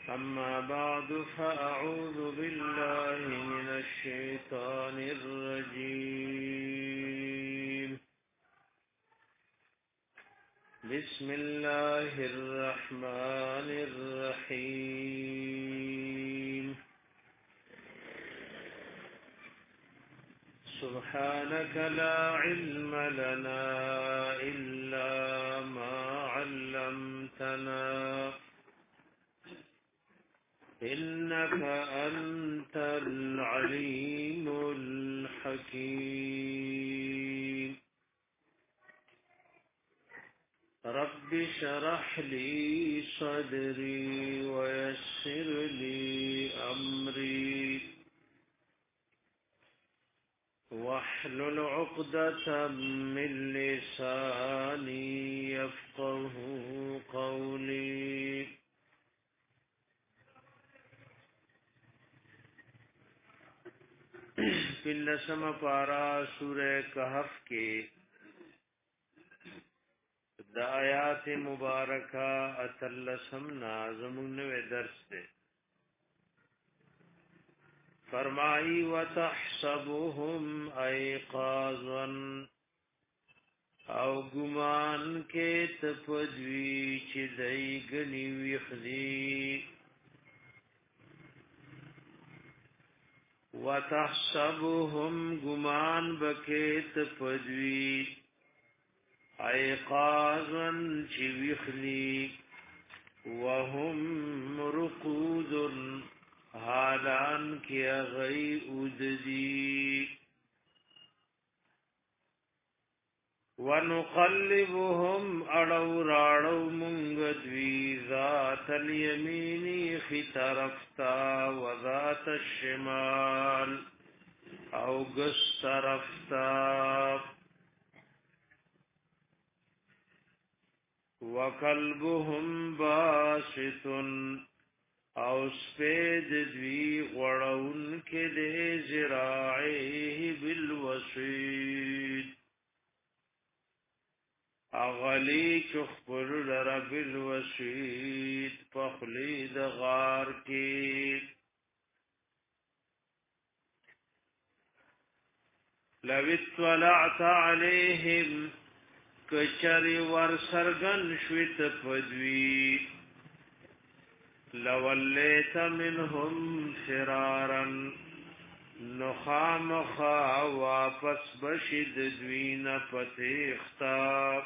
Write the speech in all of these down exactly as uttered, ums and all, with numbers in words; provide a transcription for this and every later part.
أما بعد فأعوذ بالله من الشيطان الرجيم بسم الله الرحمن الرحيم سبحانك لا علم لنا إلا ما علمتنا إنك أنت العليم الحكيم رب شرح لي صدري ويسر لي أمري واحلل عقدة من لساني يفقه قولي پنلسم پارا سورہ کہف کے دا آیات مبارکہ اتلسم نازمون و درس دے فرمائی وتحسبهم ایقاظا او گمان کے تپدوی چی دیگنی ویخدی وتحسبهم گمان بکیت پدوی ایقاظا چی ویخلی وهم رقود حالان کی اغی اددی ونقلبهم اڑو راڑو منگدوی ذات الیمینی خی طرفتا وذات الشمال او گس طرفتا وقلبهم باسط او سپید دوی غړون کې دې زراعه بالوسید اغلی چخبر لرب الوسید پخلی دغار کی لو اطلعت علیہم کچری ورسرگن شویت پدوی لولیت منهم فرارا نخامخا واپس بشد دوین پتیختا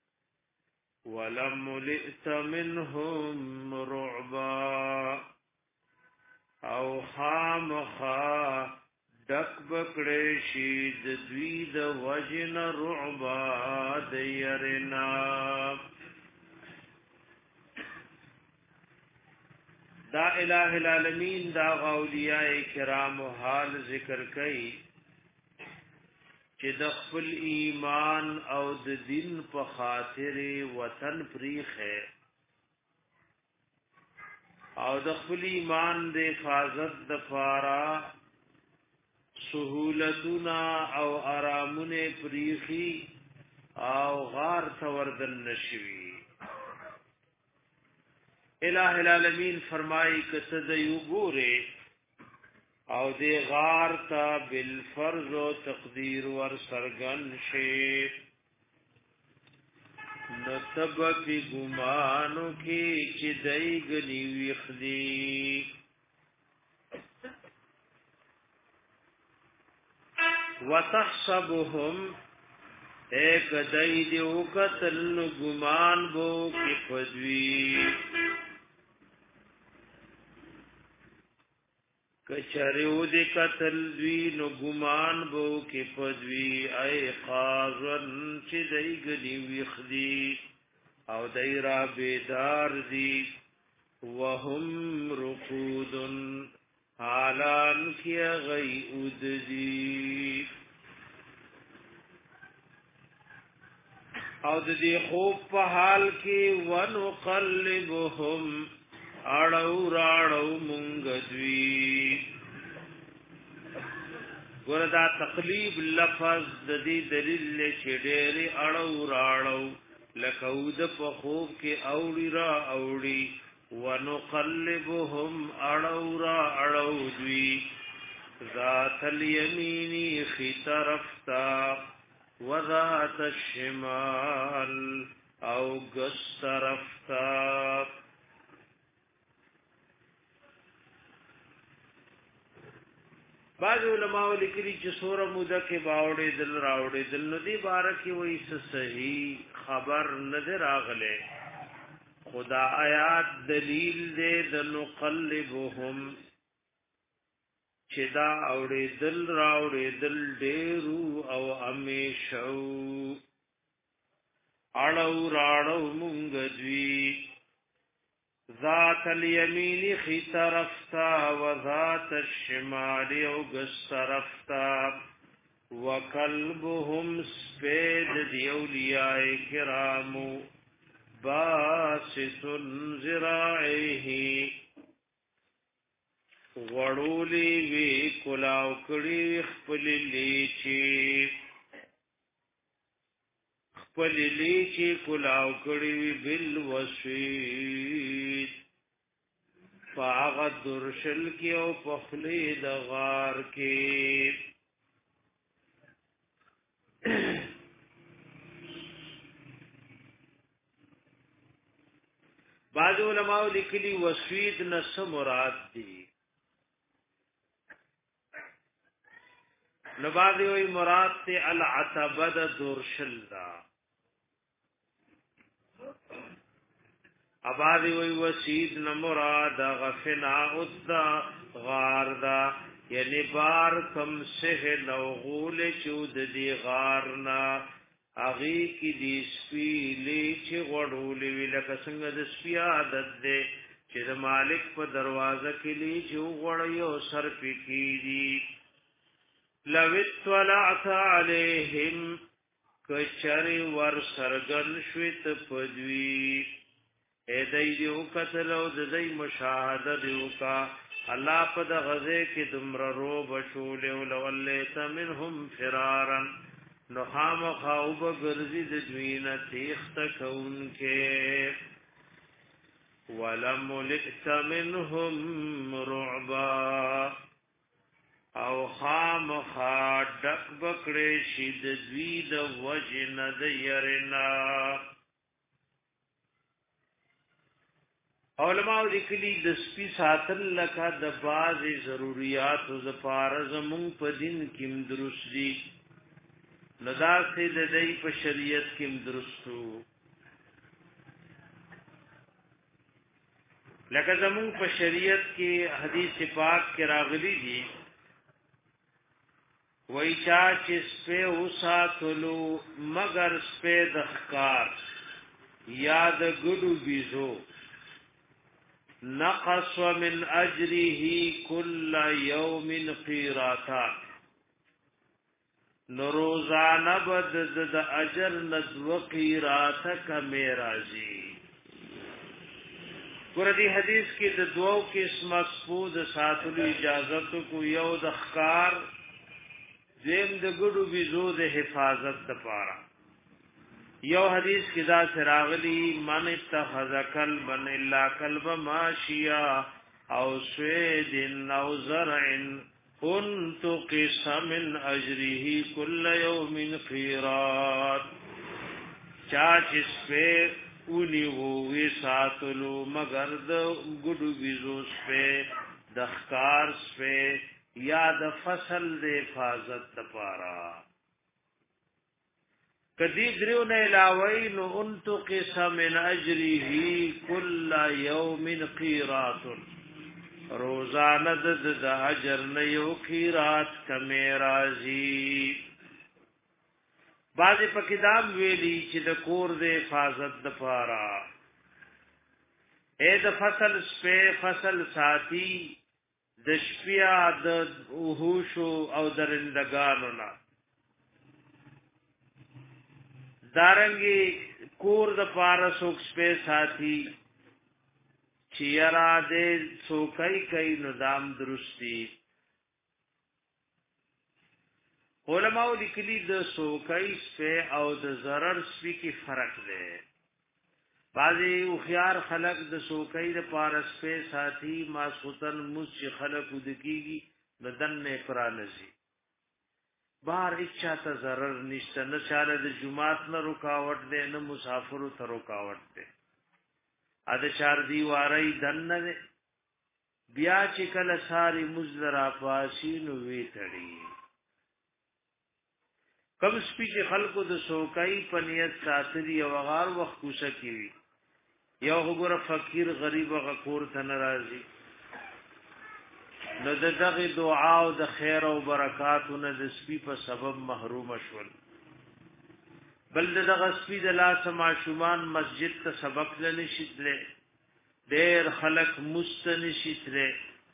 ولملئت منهم رعبا او خامخا دک بکڑیشی دوی د وجن رعبا دیرنا دا الہ العالمین دا اولیاء کرام و حال ذکر کئی چې د خپل ایمان او د دین په خاطر وطن پریخه او د خپل ایمان د حفاظت د فارا سہولتنا او آرامونه پریخي او غار توردن نشوي الہ العالمین فرمائی کتد یوگورے او دے غار تا بالفرض و تقدیر ور سرگن شیف نتبت گمانو کی چی دیگنی ویخدی وتحسبهم ایک دیدیو قتل گمان بو کی پدوی کچریو دی قتل دوی نو گمان بو کی پدوی ای قاضن چی دی گنی ویخدی او دی را بیدار دی وهم رقودن حالان کی غی اددی او دی خوب پا حال کی ونقلبهم اڑو راڑو منگدوی وردا تقلیب لفظ د دې دلیل چې ډېری اړو راړو لکه ود په خوب کې اوړي را اوړي ونقلبهم اڑورا اڑودوی ذات الیمینی خی طرفتا وذات الشمال او گس طرفتا بعض علماء لیکلي چې سوره موده کې باوړې دل راوړې دل نو دی بارکه وایي صحیح خبر نظر اغله خدا آیات دلیل دې د نقلبهم چې دا اوړې دل راوړې دل ډېرو او امیشو اړو راړو مونږ دوی ذات الیمین خی طرفتا و ذات الشمال او گس طرفتا وکلبهم سپید دی اولیاء کرامو باسس ذرائه غړولی وی کلاو کړي خپل لیچی خپل لیچی کلاو کړي بل وسید فاغد درشل کی او پخلی د غار کی بعض علماء لیکلی وسید نس مراد دی نبادی وی مراد تے العتبد درشل دا ابادی وی وسید نمراد غفنا اددا غار دا یعنی بار کم سہ نوغول چود دی غارنا اغی کی دی سپی لی چی غڑولی وی لکا سنگ دی سپی عادت دے چی دا مالک پا دروازہ کی لی چی غڑیو سر پی کی دی لو اطلعت علیہم کچری ور سرگن شویت پدوی اے دی دیو قتلو دی مشاہدہ دیو کا اللہ پا دا غزے کی دمر رو بشولیو لولیت منہم فرارا نخام خواب گرزی دوین تیخت کون کے ولملئت منہم رعبا او خام خا ڈک بکڑے شید دوید وجن دیرنا علماء لیکلی د سپی ساتل لکه د باز ضرورت او زپار زمون په دین کې درست دي لدا سي د دې په شریعت کې درستو لکه زمون په شریعت کې حدیث پاک کې راغلي دي وای چا چې سپه وساتلو مگر سپه د ښکار یاد ګډو بيزو نقص من اجره كل يوم قيراتا نروزانه بد د اجر ندو قيرات کمه راځي ګور دي حدیث کې د دوو قسم مسعود ساتلو اجازه کو یو د ښکار دیم د ګډو بيزو د حفاظت لپاره یو حدیث کی دا سراغلی من اتخذ کلبا الا کلب ماشیا او سوید او زرع كنت قسم من اجره كل يوم قيرات چاچ اس پہ اونی ووی ساتلو مگر د ګډو بيزو پہ د ښکار پہ یا د فصل د حفاظت لپاره کدی دریو نه علاوه نو انتو قسم من اجره كل يوم قيرات روزانه د اجر نه یو قيرات کمه راځي بعضی په کتاب ویلي چې د کور د حفاظت لپاره اې د فصل سپه فصل ساتي د شپیا د وحوشو او درندگانو نه دارنګي کور د پارا سوک سپیس ساتي چیرا دې سوکای کای نظام درستی علماء لیکلي د سوکای سپه او د zarar سپی کی فرق دی بعضی او خيار خلق د سوکۍ د پارس په ساتي ماسوتن مس خلق ودکیږي بدن نه پرانسي بار اچھا ته zarar نشته نه چاله د جمعات نه رکاوټ ده نه مسافر ته رکاوټ ده ا د چار دی واری دن نه بیا چې کله ساری مزرا پاسینو وی تړي کم سپی چې خلقو د سوکای پنیت ساتری او غار وخت کوشه کی یو وګوره فقیر غریب غکور ته ناراضي نو دغه دعا او د خیر او برکاتو نه د سپی په سبب محروم شول بل دغه سپی د لاس معشومان مسجد ته سبق لنشتله ډیر خلق مستنشتله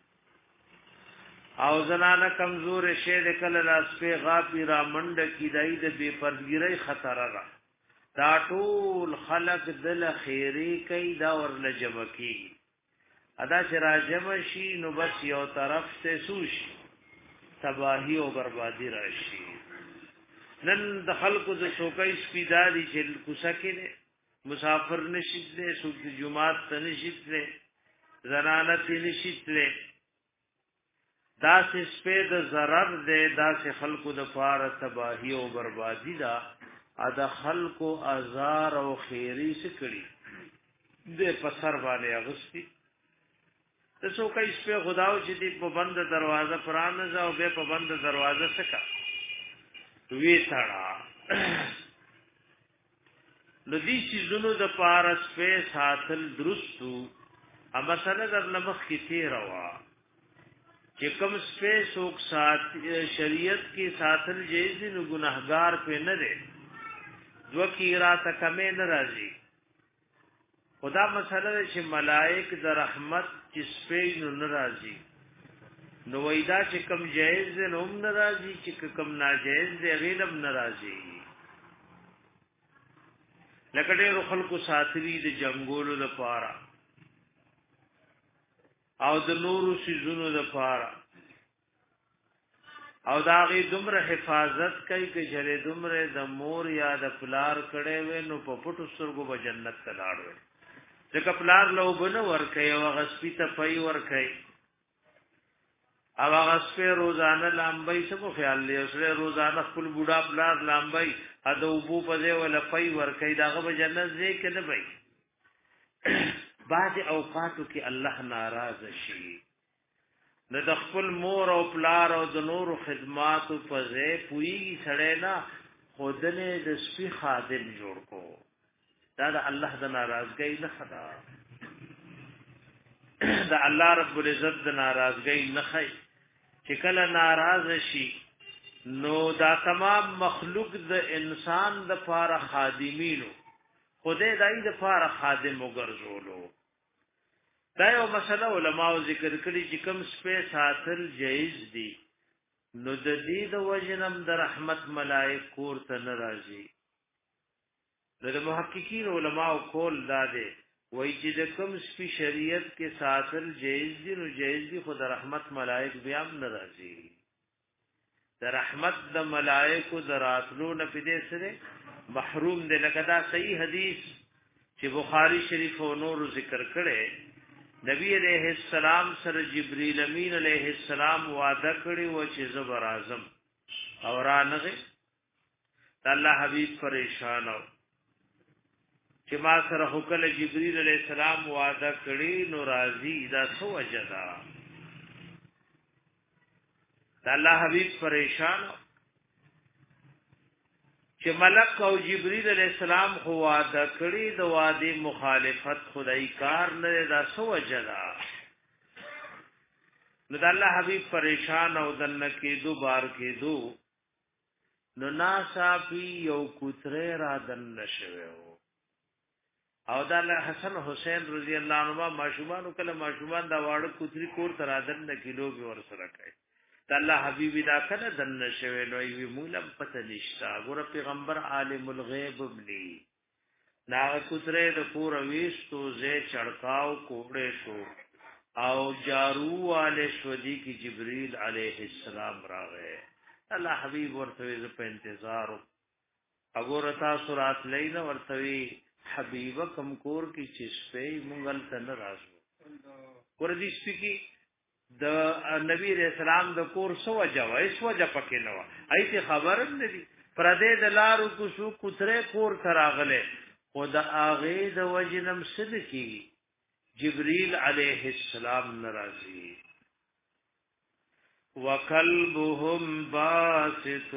او زنانه کمزور شه د کله لاس په غاپی را منډ کی دای د بے پردګری خطر را دا ټول خلق دل خیری کوي دا ورل جمع کی ادا چې را جمع شي نو بس یو طرف ته سوشي تباہی او بربادی راشي نن د خلقو د شوکای سپیداری چې کوسکه مسافر نشیدله سوق جمعات ته نشیدله زنانه ته نشیدله دا سه سپید zarar ده دا سه خلقو د فار تباہی او بربادی دا ادا خلقو ازار او خیری سکړي د پسر باندې اغستی ته شوکای سپه خداو چې دی په بند دروازه پرانه ځاو به په بند دروازه سکا وی تړه لدی چیزونو د پارس په ساتل درستو ا مسله در لمخ کی تیر وا چې کوم سپیس او سات شریعت کی ساتل جایز نو گناهګار په نه ده دو کی را تکمه ناراضي خدا مسله چې ملائک د رحمت چې سپین نو ناراضي نو وېدا چې کوم جایز نو هم ناراضي چې کوم ناجایز دی غیلم ناراضي لکه ډېر خلکو ساتري د جنگولو لپاره او د نورو سيزونو لپاره او دا غي دومره حفاظت کوي چې جره دومره د مور یا د پلار کړي وي نو په پټو سترګو به جنت ته لاړ وي ځکه پلار له وبنه ور کوي او غسپی ته پي ور کوي او غسپه روزانه لامبای څه خیال لري اوسره روزانه خپل بوډا پلار لامبای اده وبو په دې ولا پي ور کوي داغه به جنت دې کې نه وي بعض اوقاتو کې الله ناراض شي نو د خپل مور او پلار او د نورو خدماتو په ځای پویږي سړی نه خودنه د سپي خادم جوړ کو دا د الله د ناراضګۍ نه خدا د الله رب العزت د ناراضګۍ نه خي چې کله ناراض شي نو دا تمام مخلوق د انسان د پاره خادمینو خدای دای د پاره خادم وګرځولو دا یو مسله علماء ذکر کړي چې کوم سپه ساتل جایز دي نو د دې د وجنم د رحمت ملائک کور ته ناراضي د محققین علماء کول داده وای چې د کوم سپه شریعت کې ساتل جایز دي نو جایز دي خو د رحمت ملائک بیا ناراضي د رحمت د ملائکو دراتلو نه پدې سره محروم دي لکه دا صحیح حدیث چې بخاری شریف او نور ذکر کړي نبی علیہ السلام سره جبرئیل امین علیہ السلام وعده کړی و چې زبر اعظم او رانغه الله حبیب پریشان او چې ما سره حکم جبرئیل علیہ السلام وعده کړی نو راضی دا سو وجدا الله حبیب پریشان چې ملک او جبرئیل علیہ السلام خو وعده کړی د وعده مخالفت خدای کار نه دا سو وجدا نو د الله حبیب پریشان او دنه کې دو بار کې دو نو ناسا پی یو کوتره را دن نشوي او د حسن حسین رضی الله عنهما ماشومان کله ماشومان دا واړه کوتري کور تر ادن نه کیلو به ور سره کوي د الله حبیب دا کله دن شوی نو وی مولم پته نشتا ګور پیغمبر عالم الغیب بلی نا کوتره د پور ویستو زه چړکاو کوړې شو او جارو والے شودی کی جبرئیل علیہ السلام راغې الله حبیب ورته ز په انتظار وګور تاسو رات لینا ورته حبیبه کم کور کی چسپې مونږل تن راځو ور دي سپکی د نبی رسول الله د کور سو وجوه ایس وجه پکې نو ایته خبر نه دي پر دې د لارو کو شو کوتره کور تراغله خود اغه د وجنم صدقي جبريل عليه السلام ناراضي وكلبهم باسط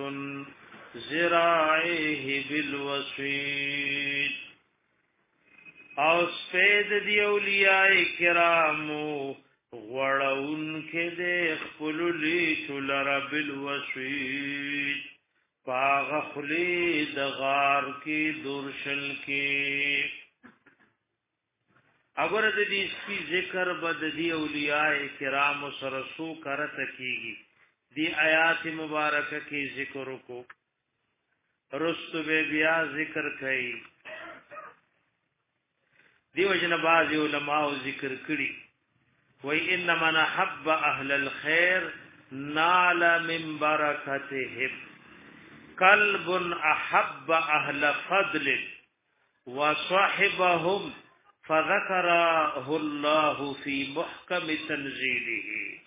ذراعيه بالوسيد او سپید دی اولیاء کرامو غړون کې د خپل لیشو لرا بالوسيد پاغ خلی د غار کې درشل کې اگر د دې سپي ذکر بد دی اولیاء کرام سره سو کرت کیږي دی آیات مبارکه کې ذکر کو رستو به بیا ذکر کړي دیو جن باز علماء ذکر کړي وای انما نحب اهل الخير نال من برکتهم قلب احب اهل فضل وصاحبهم فذكره الله في محكم تنزيله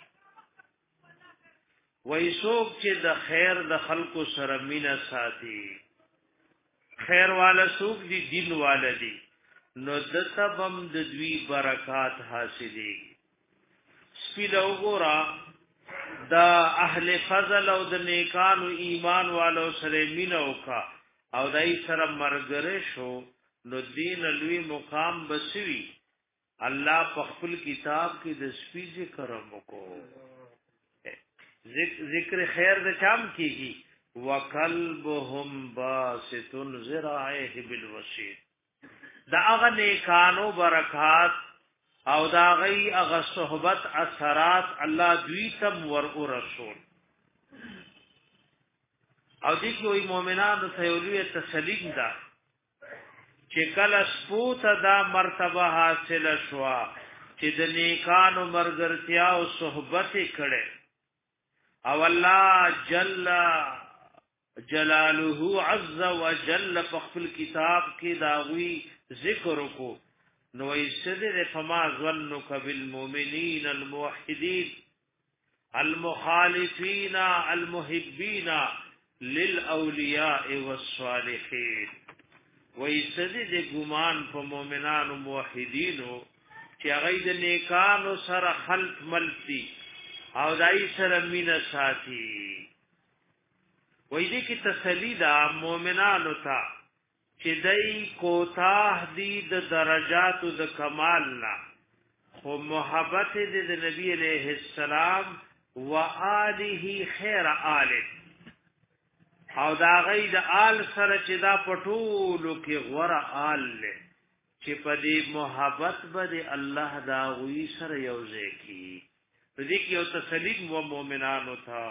ويسوق چې د خیر د خلقو سره مینا ساتي خیر والا سوق دي دین والا دي نو د سبم د دوی برکات حاصلې سپیل وګورا دا اهل فضل او د نیکانو ایمان والو سره مینو کا او دای سره مرګره شو نو دین لوی مقام بسوي الله په خپل کتاب کې د سپی ذکر وکړو ذکر خیر د چام کیږي وکلبهم باسط ذراعيه بالوسيد دا هغه نیکانو برکات او دا غي هغه صحبت اثرات الله دوی تم ور او رسول او دي کوئی مؤمنانو ته ولوی تسلیم ده چې کله سپوت دا مرتبه حاصل شوا چې د نیکانو مرګرتیا او صحبت کړي او الله جل جلاله عز وجل په خپل کتاب کې داوی ذکر کو نو ایسدر فما ظنک بالمؤمنین الموحدین المخالفین المحبین للاولیاء والصالحین وایسدې د ګمان په مؤمنانو موحدینو چې هغه د نیکانو سره خلق ملتي او دای سره مینا ساتي وای دې کې تسلی ده مؤمنانو ته چې دای کوتاه دي د درجاتو د کمال نه خو محبت دې د نبی عليه السلام و آله خیر آله او دا غي د آل سره چې دا پټولو کې غوړه آل له چې په دې محبت باندې الله دا غوي سره یوځي کی دې کې یو تسلیم و مؤمنانو ته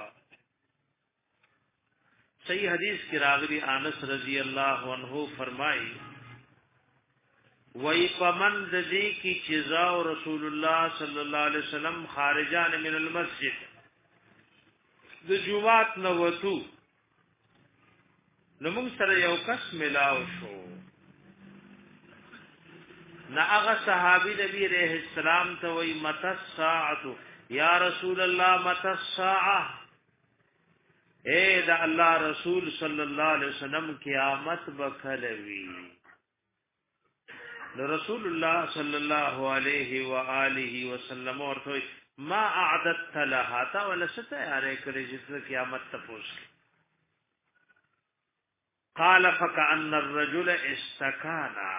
صحیح حدیث کی راغلی انس رضی اللہ عنہ فرمائی وی پمن دې کی چزا رسول الله صلی الله علیه وسلم خارجان من المسجد د جمعات نوتو نو موږ سره یو کس ملاو شو نا هغه صحابي نبی عليه السلام ته وی مت الساعه یا رسول الله مت الساعه اے دا الله رسول صلی الله علیه وسلم قیامت بکلوی نو رسول الله صلی الله علیه و آله وسلم ورته ما اعددت لها تا ولا ست یاره کړي چې قیامت ته پوښ قال فكأن الرجل استكانا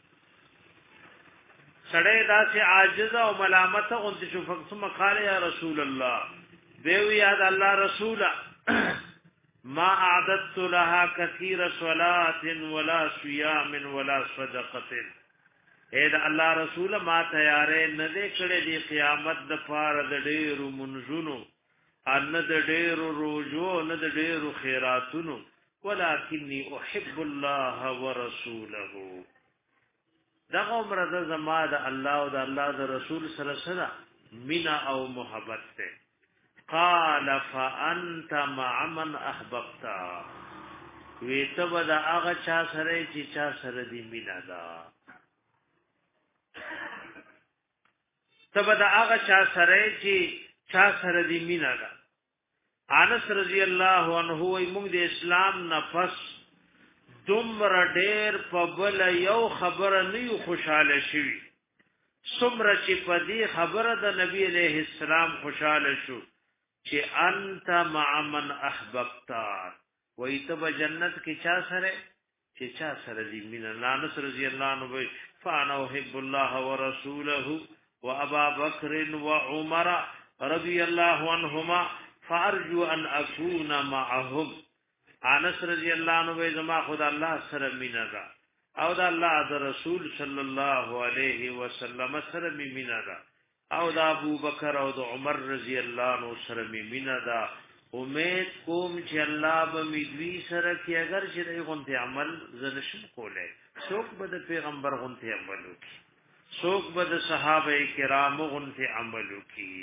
سړی دا چې عاجز او ملامت غونډ شو ثم قال يا رسول الله دیو یاد الله رسولا ما اعددت لها كثير صلاه ولا صيام ولا صدقه اے دا الله رسول ما تیارې نه دې کړې دی قیامت د پار د ډېرو منځونو ان د ډېرو روزو نه د ډېرو خیراتونو ولكني احب الله ورسوله دا عمر د زما د الله او د الله د رسول سره سره مینا او محبت ته قال فانت مع من احببت وی ته به د هغه چا سره چې چا سره دی مینا ده ته به د هغه چا سره چې چا سره دی مینا ده انس رضی الله عنه وی موږ د اسلام نفس دومره ډېر په بل یو خبره نه یو خوشاله شي څومره چې په دې خبره د نبی عليه السلام خوشاله شو چې انت مع من احببت وای ته په جنت کې چا سره چې چا سره دې مين انس رضی الله عنه فانا احب الله ورسوله وابا بکر وعمر رضی الله عنهما فارجو ان اكون معهم انس رضی الله عنه زما خدا الله سره مینا ده او دا الله د رسول صلی الله علیه وسلم سره مینا ده او دا ابو بکر او د عمر رضی الله عنه سره مینا ده امید کوم چې الله به میدوی سره کې اگر چې غونته عمل زنشم کوله څوک به د پیغمبر غونته عمل وکي څوک به د صحابه کرامو غونته عمل وکي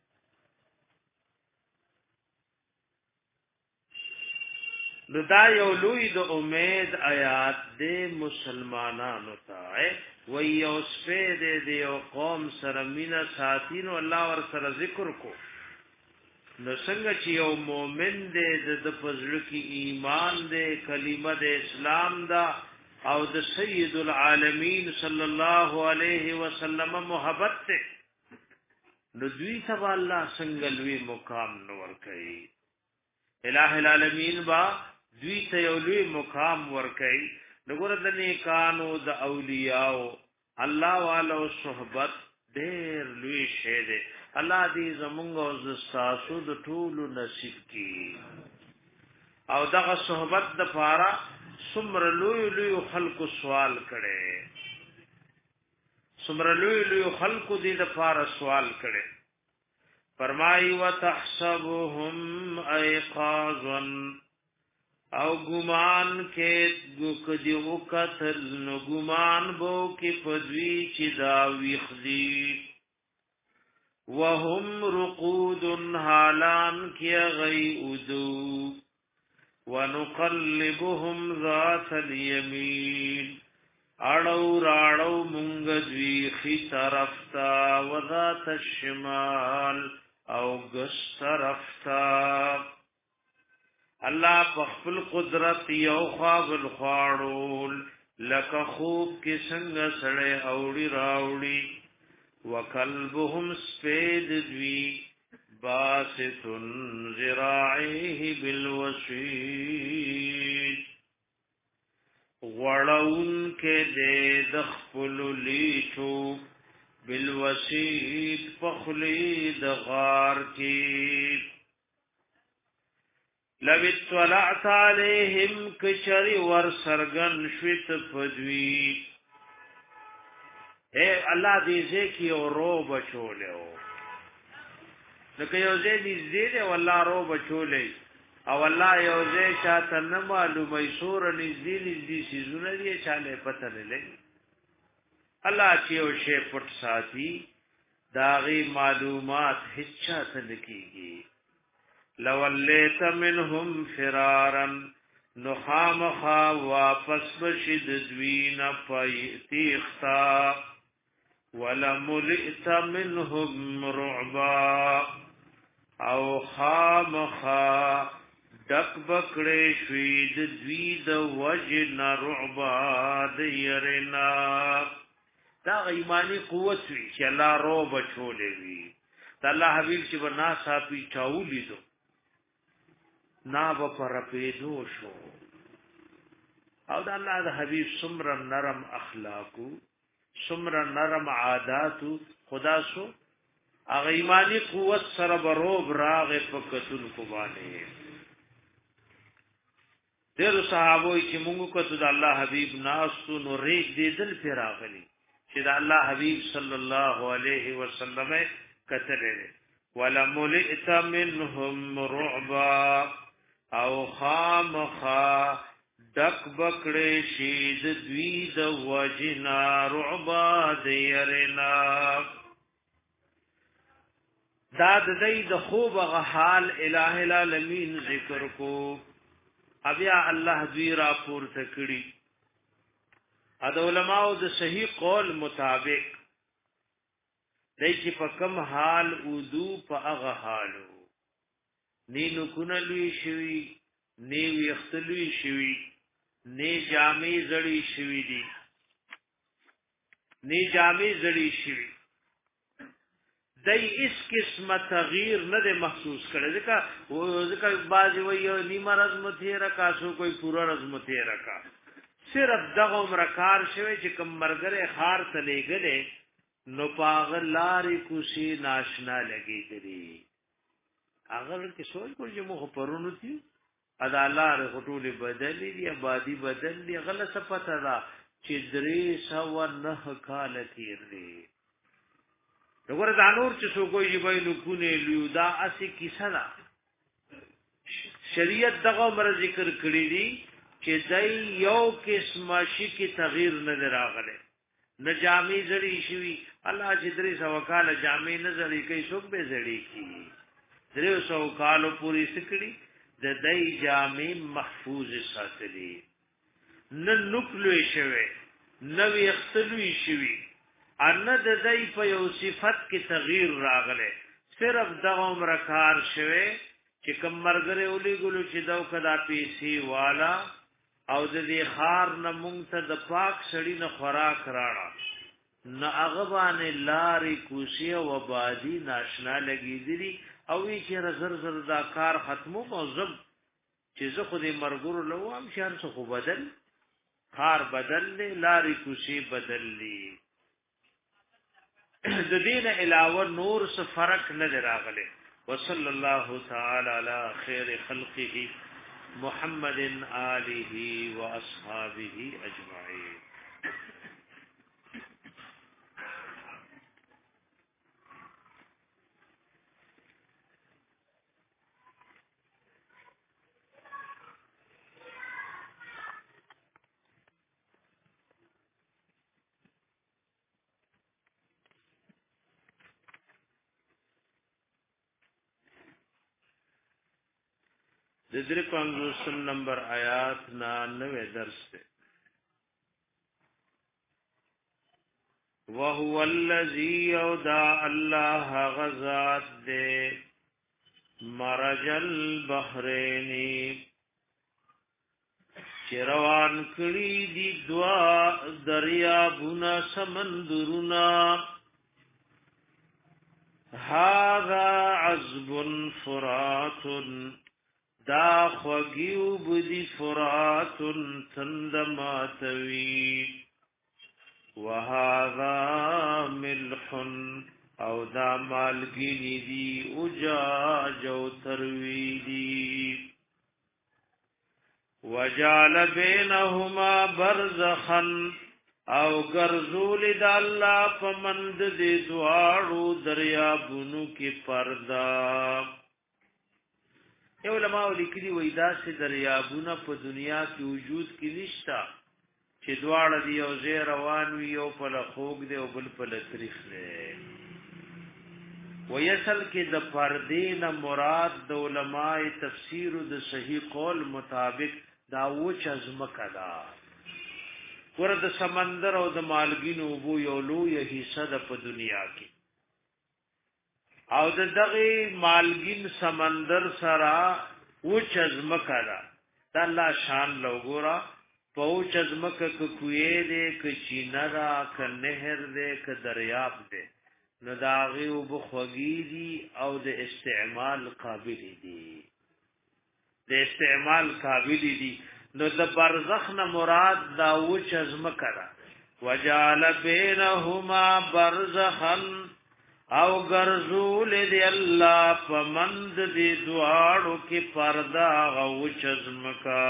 نو دا یو لوی د امید آیات د مسلمانانو ته و یو سپید د یو قوم سره مینا ساتین الله ور سره ذکر کو نو څنګه چې یو مؤمن دې د پزړه کې ایمان دې کلمه د اسلام دا او د سید العالمین صلی الله علیه وسلم محبت ته نو دوی ته الله څنګه لوی مقام نور کوي الہ العالمین با دوی ته یو لوی مقام ور کوي وګوره د نیکانو د اولیاء الله والو صحبت ډېر لوی شی دی الله دې زمونږ او زستاسو د ټولو نصیب کړي او دغه صحبت د پاره څومره لوی لوی خلکو سوال کړي څومره لوی لوی خلکو دې د پاره سوال کړي فرمای وتحسبهم ايقاظا او ګمان کې ګکدي وکتل نو ګمان بو کې پدوي چې دا ویخدي وهم رقود حالان کې غيودو ونقلبهم ذات اليمين اړو راړو مونږ دوی خي طرف تا وذات الشمال او ګس طرف تا الله په خپل قدرت یو خواب الخاړول لکه خوب کې څنګه سړې اوړي راوړي وکلبهم سپید دوی باسطن ذراعيه بالوسيد غړون کې دې د خپل لیچو بالوسید پخلی د غار کې لو اطلعت عليهم کشری ور سرغن شوت فدوی اے الله دې زکه او رو بچولیو لکه یو زې دې دې والله رو بچولې او الله یو ځای چاته نه معلومه سور نږدې نږدې سيزونه دي چاله پته نه لګي الله چې یو شی پټ ساتي داغي معلومات هیڅ چاته نکېږي لولیت منهم فرارا نخامخا واپس بشد دوین پایتیختا ولملئت منهم رعبا او خامخا دک بکڑے شوید دوید وجن رعبا دیرنا دا ایمانی قوت وی چې الله رو بچولې وی دا الله حبیب چې بنا صاحبي چاولی دو نا به پر پیدو شو او دا الله د حبیب سمر نرم اخلاقو سمر نرم عاداتو خدا سو اغه ایمانی قوت سره بروب راغ فکتل کو باندې ډېر صحابه چې موږ کته د الله حبیب ناسو نو ریګ دې دل پر راغلي چې د الله حبیب صلی الله علیه وسلم کتره ولا ملئت منهم رعبا او خامخا دک بکړې شید دوی د وجنا رعبا دیرنا دا د دې د خوب غ حال الٰه العالمین ذکر کو بیا الله دوی را پورته کړي ا د علماء د صحیح قول مطابق دای چې په کم حال وضو په هغه حالو نینو کونلوي شوی نی ویختلوي شوی نی جامې زړی شوی دي نی جامې زړی شوی دای اس قسمه تغییر نه ده محسوس کړي ځکه ځکه بعضی وایي نیمه رزمته رکا سو کوئی پورا رزمته رکا صرف دغه مرکار شوی چې کوم مرګره خار تلېګلې نو پاغ لارې کوشي ناشنا لګېږي اگر کې سوچ کول چې مخ پرونو تي ادا لار غټول بدل دي آبادی بدل دي غلط پته دا چې درې سو نه کال تیر دي وګوره دا نور چې سو کوی دی نو کونه لیو دا اسی کیسه ده شریعت دغه مر ذکر کړی دي چې دای یو قسم شي کې تغییر نه راغله نه جامې زړی شوی الله چې درې سو کال جامې نه زړی کوي څوک به زړی کی درې سو کالو پوری سکړي د دای جامې محفوظ ساتلي نه نکلوي شوی نه ویختلوي شوی ان د دای په یو صفت کې تغییر راغله صرف دغه عمر کار شوی چې کوم مرګره ولي ګلو چې داو کدا پیسي والا او د دې خار نه مونږ ته د پاک سړی نه خوراک راړه نه هغه باندې لارې کوشي او آبادی ناشنا لګیدلی او وی چې زر زر دا کار ختمو موظف چې زه خو دې مرګورو لوام شهر څه خو بدل خار بدل لې لارې کوشي بدل لې د دین علاوه نور څه فرق نه راغله وصلی الله تعالی علی خیر خلقه محمد آله واصحابه اجمعین د درې پنځوسم نمبر آیات نا نوے درس ته وهو الذي يودع الله غزاد دے مرج البحرین چروان کړي دي دوا دریابونه سمندرونه هذا عذب فرات دا خوگیو بدی فراتن تندماتوی وهذا ملح او دا مالگینی دی اجاج و تروی دی وجعل بینهما برزخا او گرزول دا اللہ پمند دی دوارو دریابونو کی پردا یو علماء لیکلي وای دا سه دریابونه په دنیا کې وجود کې نشتا چې دواړه دی او زه روان وي او په لخوګ دی او بل په لتریخ دی ویسل کې د پردین مراد د علماء تفسیر د صحیح قول مطابق دا وچ ازمکه دا ورته سمندر او د مالګینو بو یو لوی حصہ د په دنیا کې او د دغه مالګین سمندر سرا او چزمکا دا د الله شان لوګورا په او چزمکا ک کوی دې ک چینرا ک نهر دې ک دریاب دې نو داغه او بخوګی او د استعمال قابل دي د استعمال قابل دي نو د برزخ نه مراد دا او چزمکا دا وجعل بینهما برزخا او گرزول دی اللہ پمند دی دوارو کی پردا غوچ ازمکا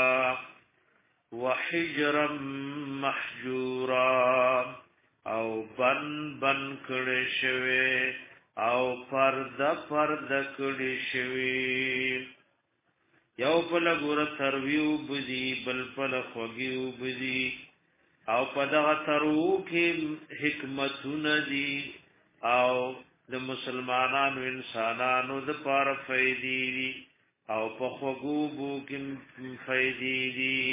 وحجرا محجورا او بن بن کڑی شوی او پردا پردا کڑی شوی یو پل گور ترویو بدی بل پل خوگیو بدی او پدغ ترو کی حکمتون دی او د مسلمانانو انسانانو د پاره فائدې دي او په خوګوبو کې فائدې دي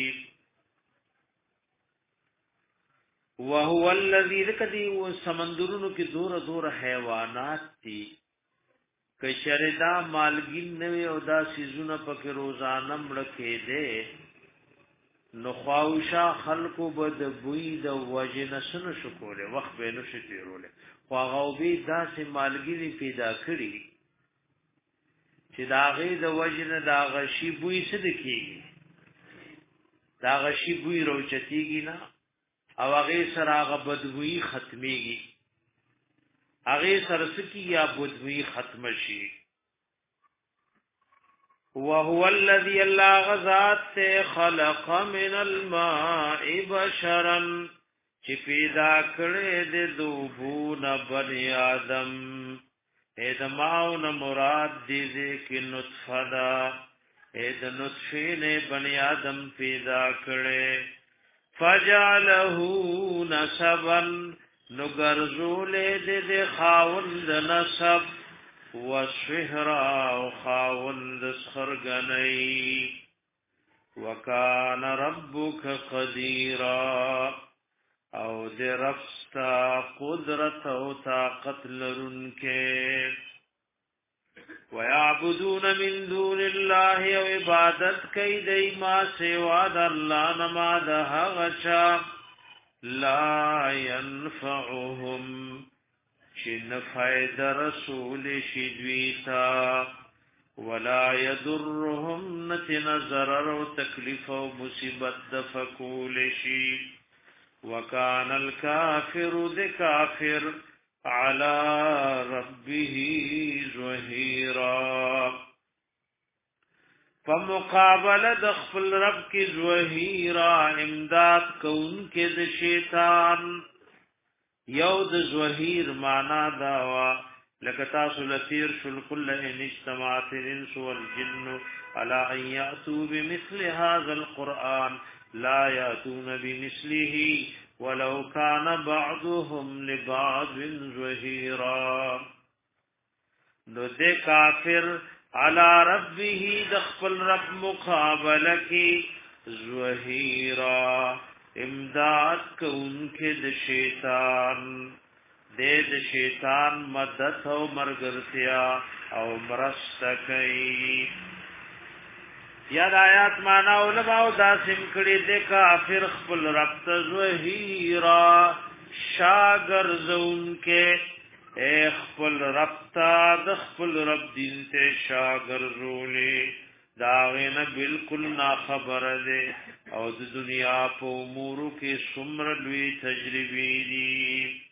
وهو الذي ذکدي و سمندرونو کې دور دور حیوانات دي کشردا مالګین نوي او دا سيزونه پکې روزانه مړ کېده نو خواوشا خلقو بد بوی د وجنه سن شکوله وخت به نو شتیروله خو غوبي داسې مالګینی پیدا کړی چې داغه د وجنه دا غشي بوی سد کیږي دا غشي بوی روچتیږي نه او هغه سره هغه بدبوئی ختميږي هغه سره سکی یا بدبوئی ختم شي وهو الذي الله غزات خلق من الماء بشرا چې پیدا کړې د دوبون بني آدم ادماون مراد دې کې نطفه دا اې د نطفه نه بني آدم پیدا کړې فجعله نسبا نغرزول دې خاوند نسب وشهرا خاوند سخرغنی وکان ربک قدیرا او دې ربستا قدرت او طاقت لرونکې ويعبدون من دون الله او عبادت کوي دای ما سوا د الله نما د هغه لا ينفعهم شن فائد رسول شدویتا ولا يضرهم نتن ضرر او تکلیف او مصیبت د فکول شي وكان الكافر ذ كافر على ربه ظهيرا فمقابله د خپل رب کې ظهيرا امداد کون کې د شیطان یو د ظهير معنا دا وا لکه تاسو لثیر شل كل ان اجتماعت الانس والجن على ان ياتوا بمثل هذا القران لا ياتون بمثله ولو كان بعضهم لبعض ظهيرا نو دې کافر على ربه دخل رب مقابله کی ظهيرا امداد کونکه د شیطان دې د شیطان مدد او مرګرتیا او مرستکای یا د آیات معنا علماء دا سم کړي د کافر خپل رب ته ظهيرا شاګر زون کې اے خپل رب ته د خپل رب دین ته شاګر زولې دا غنه بالکل نا خبر ده او د دنیا په امور کې څومره لوی تجربې دي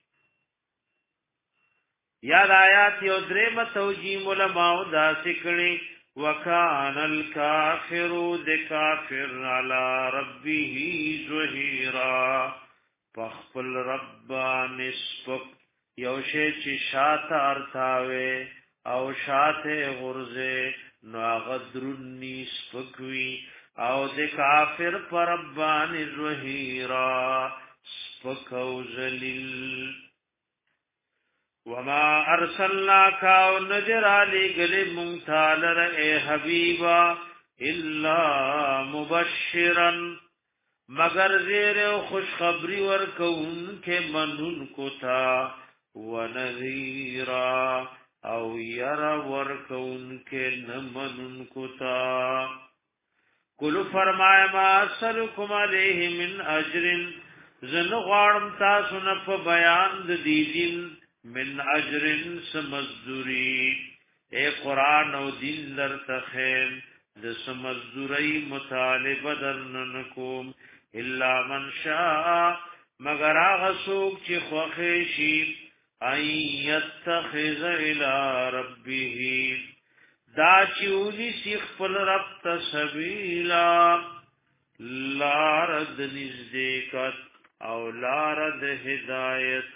یا د آیات یو درې متوجیم علماء دا سکړي وكان الكافر ذكافر على ربه ظهيرا فخپل رب نسبك یو شی چې شاته ارتاوي او شاته غرزه نو غدرنی سپکوي او د کافر پر ربان ظهيرا سپکو ذلیل وما ارسلناك ونجر علی گلی منتالر اے حبیبا الا مبشرا مگر زیر و خوشخبری ورکون کے منون کو تا ونذیرا او یر ورکون کے نمنون کو تا کلو فرمایا ما اصلکم علیہ من اجر زن غارم تاسو نف بیان دیدین من اجر سمزدوری اے قرآن او دین در تخیم د سمزدوری مطالبه درننکوم الا من شاء مگر آغا سوک چی خوخیشی ان یتخذ الى ربه دا چیونی سیخ پل رب تسبیلا لارد نزدیکت او لارد ہدایت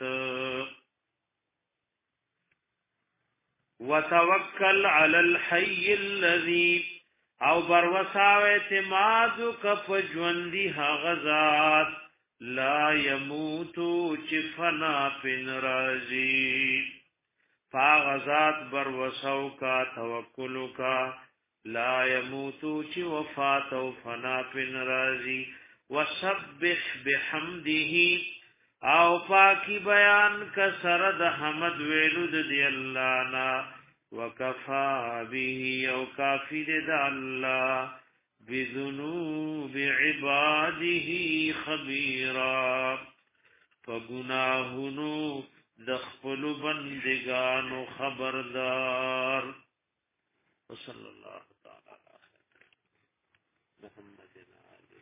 وتوکل علی الحی الذی او بروساو اعتماد کف ژوندی غزاد لا یموتو چفنا پن رازی فغزاد بروساو کا توکل کا لا يموتو چې وفات او فنا پن راضی وسبح بحمده او پاکی بیان کسر د حمد ویلو د دی الله نا وکفا به او کافی د الله بذنوب عباده خبيرا فگناهونو د خپل بندگانو خبردار وصلی الله تعالی علی محمد علی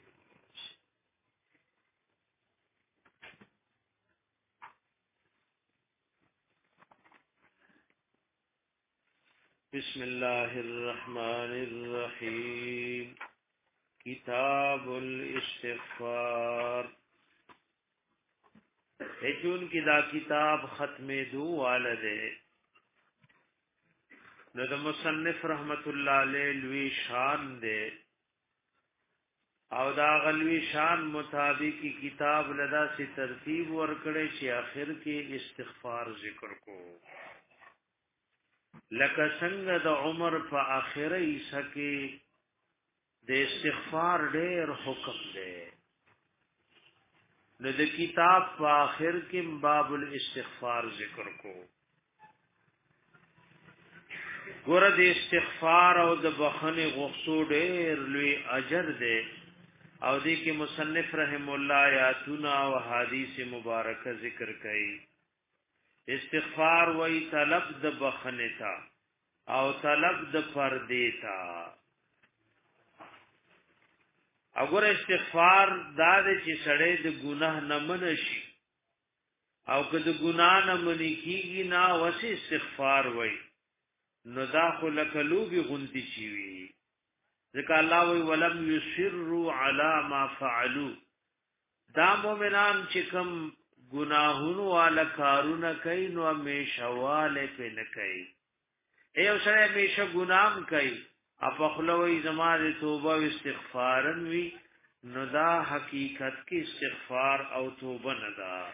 بسم الله الرحمن الرحیم کتاب الاستغفار چون کی دا کتاب ختم دو والده نو د مصنف رحمت الله علیه لوی شان ده او دا غلوی شان مطابق کتاب لدا سی ترتیب ورکړي چې اخر کې استغفار ذکر کو لکه څنګه د عمر په اخره ایسه کې د استغفار ډېر حکم ده نو د کتاب په اخر کې باب الاستغفار ذکر کو ګور د استغفار او د بخنه غوښتو ډېر لوی اجر ده او دې کې مصنف رحم الله آیاتنا او حدیث مبارکه ذکر کړي استغفار وای طلب د بخنه تا او طلب د پردې تا اگر استغفار دا چې سړی د ګناه نه منشي او که د ګناه نه منی کیږي نه وسی استغفار وای نو دا خو لکلوبی غنتی چی وی ځکه الله وی ولم یسروا علی ما فعلوا دا مومنان چې کوم گناہونو والا کارونه کوي نو همیشواله په نه کوي ایو سره همیشه ګنام کوي افخلوی زماره توبه او استغفارن وی نو دا حقیقت کې استغفار او توبه نه ده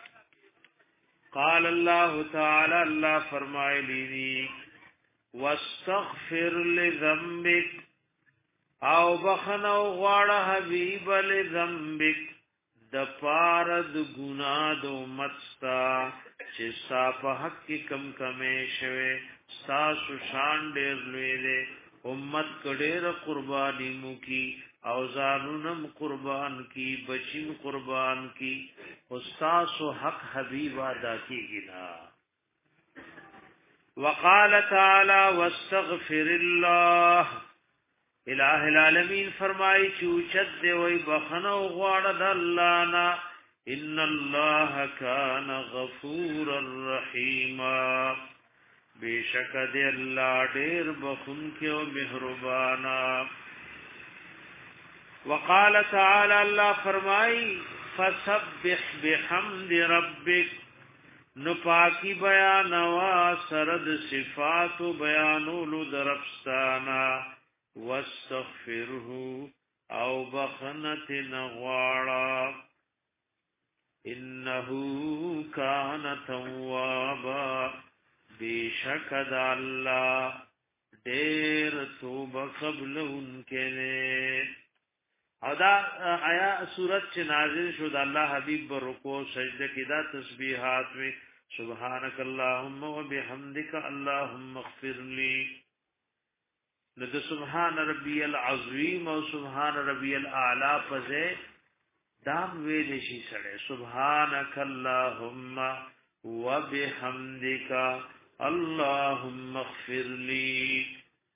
قال الله تعالی الله فرمایلی واستغفر لذنبك او بخنو غواړه حبیب لذنبك د پاره د ګناه د امتستا چې صاحب حق کم کمې شوه تاسو شان ډېر لوی دي امت کډېر قرباني مو کی او ځانونم قربان کی بچین قربان کی استاد حق حبیب ادا کیږي نا وقال تعالى واستغفر الله الہ العالمین فرمائی چوچد دے وی بخنو غوار دا اللہ نا ان اللہ کان غفور الرحیم بے شک دے اللہ دیر بخن کے و مہربانا وقال تعالی اللہ فرمائی فسبح بحمد ربک نو پاکی بیانوا سرد صفات بیانولو درفستانا واستغفره او بخنت نغواړه انه کان توابا بیشکد الله ډیر توبه قبل انکه ادا آیا سورت چې نازل شو د الله حبیب برکو سجده کې دا تسبیحات وی سبحانك اللهم وبحمدك اللهم اغفر لي نو د سبحان ربی العظیم او سبحان ربی الاعلی پځه دام ویل شي سره سبحانك اللهم وبحمدك اللهم اغفر لي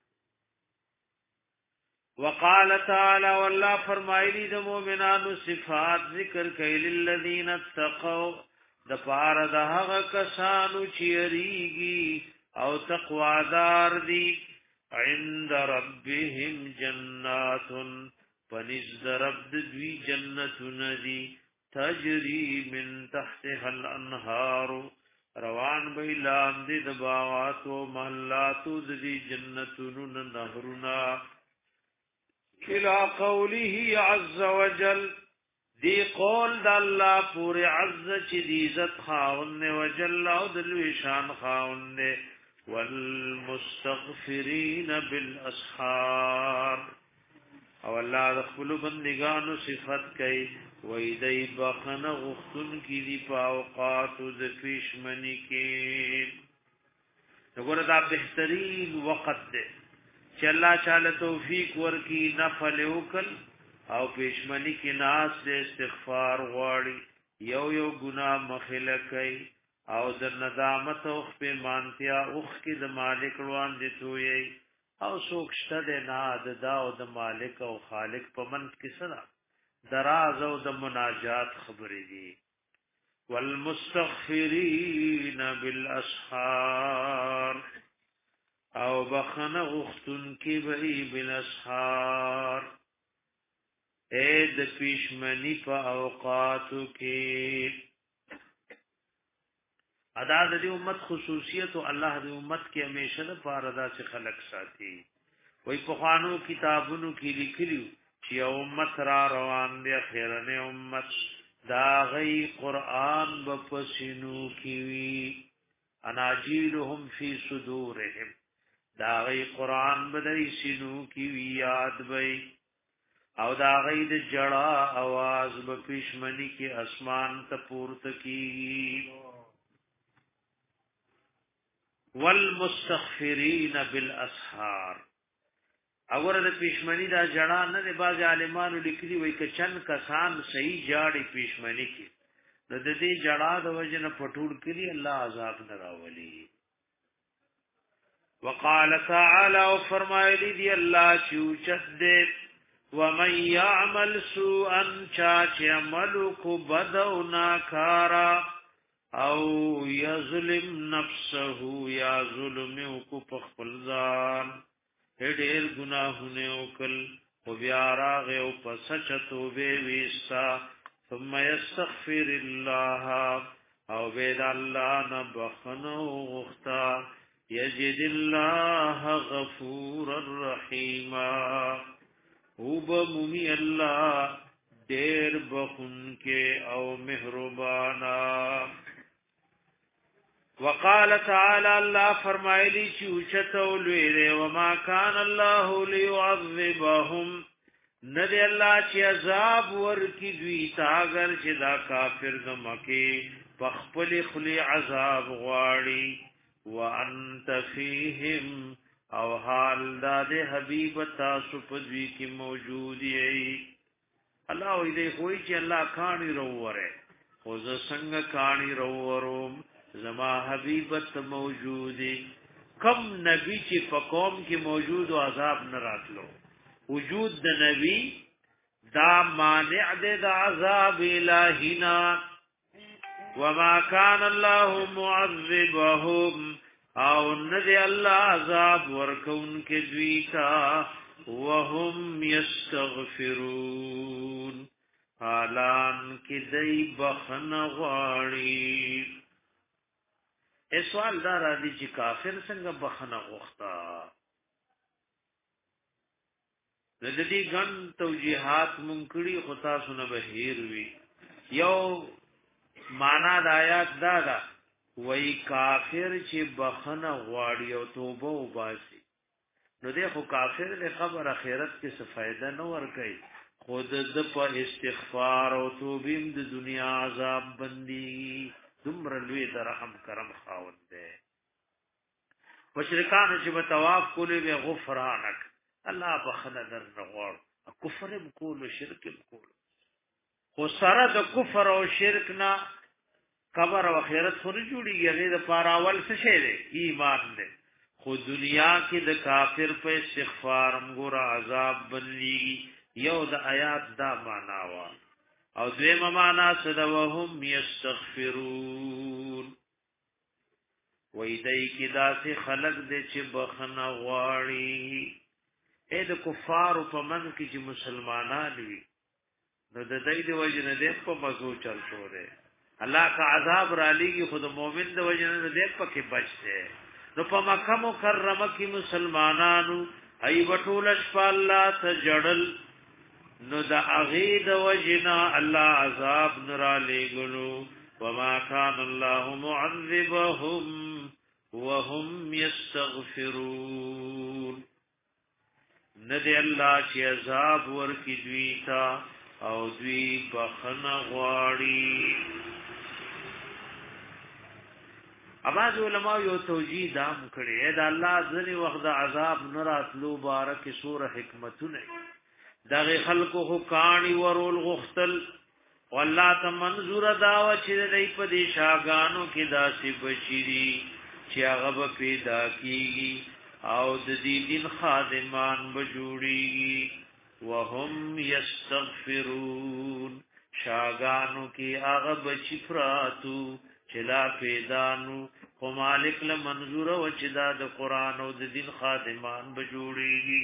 وقال تعالى والله فرمایلی د مؤمنانو صفات ذکر کړي للذین اتقوا د پاره د هغه کسانو چې یریږي او تقوا دار دي عند ربهم جنات فنزد رب دوی جنتون دی تجری من تحتها الانهار روان بی لاندی دباوات و محلاتو دی جنتون نهرنا الى قوله عز وجل دی قول د الله پورې عز چې دی عزت خاون وجل او د لوی شان خاون والمستغفرین بالاسحار او الله د خپل بندگانو صفت کوي وای دی بخنه غختن کی دی په اوقات د پښمنی کې وګوره دا بهترین وخت دی چې الله تعالی توفیق ورکی نفل وکړ او پښمنی کې ناس د استغفار غواړي یو یو ګناه مخله کوي او د ندامت او په مانتیا اوخ کې د مالک روان دي توي او سوکشته د ناد دا او د مالک او خالق په منځ کې سره دراز او د مناجات خبرې دي والمستغفرین بالاسحار او بخنه غختن کی بئی بالاسحار اے د پښمنی په اوقاتو کې ادا د امت خصوصیت او الله د امت کې همیشه د فاردا سے خلق ساتي وای په خوانو کتابونو کې لیکلو چې امت را روان دي خیرنه امت دا غي قران بپسینو کې وی اناجیلهم فی صدورهم دا غي قران بدای سینو کې وی یاد وی او دا غي د جړه आवाज په پښمنی کې اسمان ته پورته کی والمستغفرین بالاسحار اور د پښمنی دا جړه نه د باز عالمانو لیکلي وای ک چن کسان صحیح جاړي پښمنی کې د دې جړه د وجنه پټول کړي الله عذاب نه راولي وقال تعالی او فرمایلی دی الله چوچت دې ومن يعمل سوءا چاچ عملک بدو ناکارا او یظلم نفسه یا ظلم کو خپل ځان ډېر گناهونه وکړ او بیا راغه او پس چتوبه ویستا ثم يستغفر الله او بيد الله نه بخنو غختا یجد الله غفور الرحیم او بمومی الله ډېر بخون کې او مهربانا وقال تعالى الله فرمایلی چې اوچتو لوی وما كان الله ليعذبهم ندی الله چې عذاب ورکی دوی تا اگر چې دا کافر د مکه پخپل خلی عذاب غواړي وانت فيهم او حال دا د حبیب تاسو په دوی کې موجود یې الله دې کوئی چې الله کانی رووره خو ز څنګه کانی رووروم زما حبیبت موجودی کم نبی چې په قوم کې موجود او عذاب نه راتلو وجود د نبی دا مانع د عذاب الہینا وما كان الله معذبهم او ندی الله عذاب ورکون کې دویتا وهم يستغفرون حالان کې دای بخن غواړي ا سوال دا را دي چې کافر څنګه بخنه غوښتا د دې ګن توجیهات منکړي خطا سن بهیر وی یو معنا د آیات دا دا وای کافر چې بخنه غواړي او توبه وباسي نو دې خو کافر له خبر اخرت کې څه فائدہ نه ور کوي خود د په استغفار او توبې د دنیا عذاب بندي دمر لوی در رحم کرم خاوند دے مشرکان چې بتواف کولې به غفرانک الله بخنه در نغور کفر بکول شرک بکول خو سره د کفر او شرک نه قبر او آخرت خو نه جوړیږي هغه د پاراول څه شی دی ایمان دی خو دنیا کې د کافر په استغفار موږ عذاب بنلی یو د آیات دا معنا وا او دویم معنا سدوهم یستغفرون وای دای کی داسې خلق دې چې بخنه غواړي اې د کفار په من کې چې مسلمانان وي نو د دې د وجنه دې په مزو چل شوره الله کا عذاب را لېږي خود مؤمن د وجنه دې پکې بچته نو په مکه مکرمه کې مسلمانانو ای وټول شپ الله ته جړل نو دا اغید وجنا الله عذاب نرا لګلو وما كان الله معذبهم وهم یستغفرون ندی الله چې عذاب ورکی دوی تا او دوی بخنه غواړي. اواز علماء یو توجیه دام کړي دا الله ځنی وخت عذاب نراتلو بارک سور حکمتونه دغه خلقو هو کانی ورول غختل والله ته منظور داوا چې دای په دې شاګانو کې داسې بشری چې هغه پیدا کیږي او د دې دین خادمان بجوړي وهم یستغفرون شاګانو کې هغه بچی فراتو چلا پیدانو خو مالک له منظور او چې دا د قران او د دین خادمان بجوړيږي.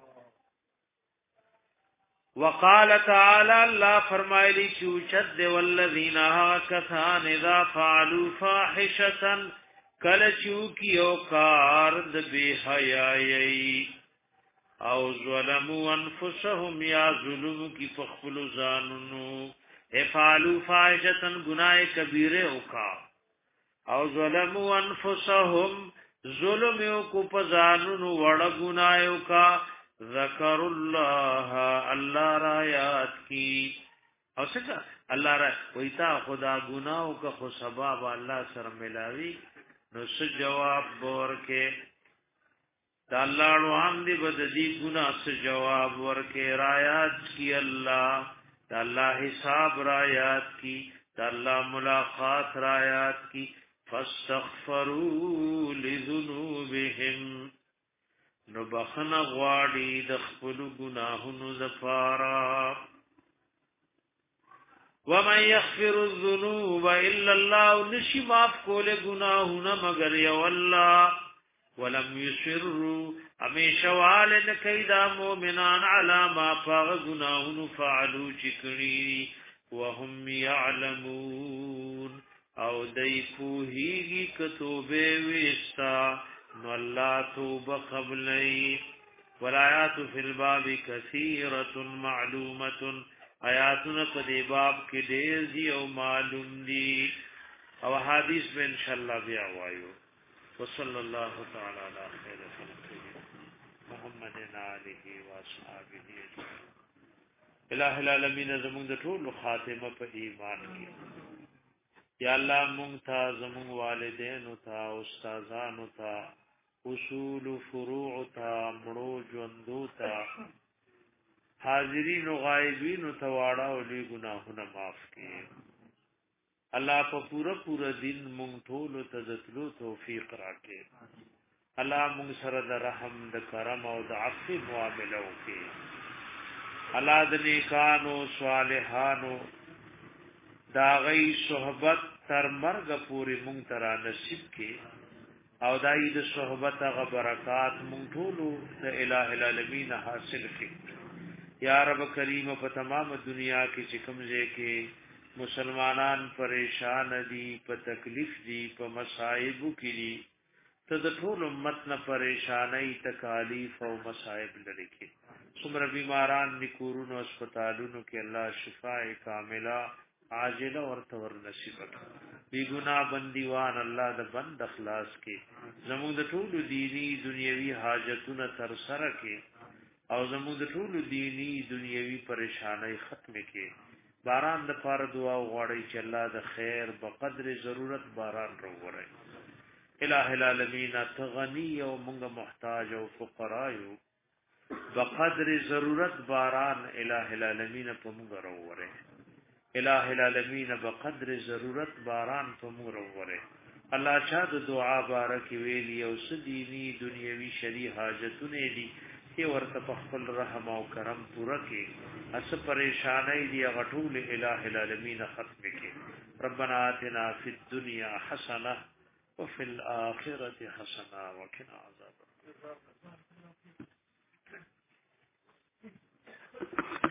وقال تعالی الله فرمایلی چې شد والذین هاکثان اذا فعلوا فاحشه کل چوکیو کار د بے حیايي او ظلموا انفسهم یا ظلم کی فخل زانونو افعلوا فاحشه گناہ کبیره وکا او ظلموا انفسهم ظلم یو کو پزانونو وړ گناہ وکا ذکر الله الله را یاد کی او څنګه الله را ویتا خدا گناہ او کا خو سبب الله سره ملاوي نو څه جواب ورکه دا الله نو هم دې بددي گناہ څه جواب ورکه را یاد کی الله دا الله حساب را یاد کی دا الله ملاقات را یاد کی فاستغفروا لذنوبهم نو بخنه غواړي د خپل ګناهونو زفارا. ومن يغفر الذنوب الا الله نشي معاف کوله ګناهونه مگر یو الله ولم يسروا امیشوال نکیدا مؤمنان علی ما فاغ گناهونو فعلوا چکړي وهم يعلمون او دای پوهیږي کتوبه وستا نو الله توبه قبلای. والآیات فی الباب کثیرة معلومة آیاتنا په دې باب کې ډېر دي او معلوم دي او حدیث به ان شاء الله بیا وایو. وصلی الله تعالی علی خیر خلقه محمد علیه و اصحابہ الہ العالمین زمون د ټول خاتمه په ایمان کې یا الله مونږ ته زمون والدین او ته استادان او ته اصول فروع ته مړو ژوندو ته حاضرین او غایبین ته واړه او لوی ګناهونه معاف کړي. الله په پورا پورا دین مونږ ټول ته ذلو توفیق راکړي. الله مونږ سره د رحم د کرم او د عفو معاملې وکړي. الله د نیکانو صالحانو دا غي صحبت تر مرګ پورې مونږ ترا نصیب کړي او دای د صحبت غ برکات مونږ ټول د الٰه العالمین حاصل کړي. یا رب کریم په تمام دنیا کې چې کومځه کې مسلمانان پریشان دي په تکلیف دي په مصائب کې دي ته د ټول امت نه پریشانای تکالیف او مصائب لري کې څومره بیماران نکورونو هسپتالونو کې الله شفاء کامله عاجله ورته ور نصیب کړي. بی ګناه بندیوان الله د بند اخلاص کې زموږ د ټول دینی دنیوي حاجتونه تر سره کې او زموږ د ټول دینی دنیوي پریشانای ختم کې باران د پاره دعا غواړي چې الله د خیر په قدر ضرورت باران راوړي. الٰه العالمین تغنی او موږ محتاج او فقرا یو بقدر ضرورت باران الٰه العالمین په موږ راوړي. الٰه العالمین بقدر ضرورت باران په موږ راوړي. الله چا د دعا بارک ویلی او سدینی دنیوي شری حاجتونه دي چې ورته په خپل رحم او کرم پوره کړي. اس پریشانای دی غټول الٰه العالمین ختم کړي. ربنا آتنا فی الدنیا حسنه وفي الاخره حسنه وقنا عذاب النار.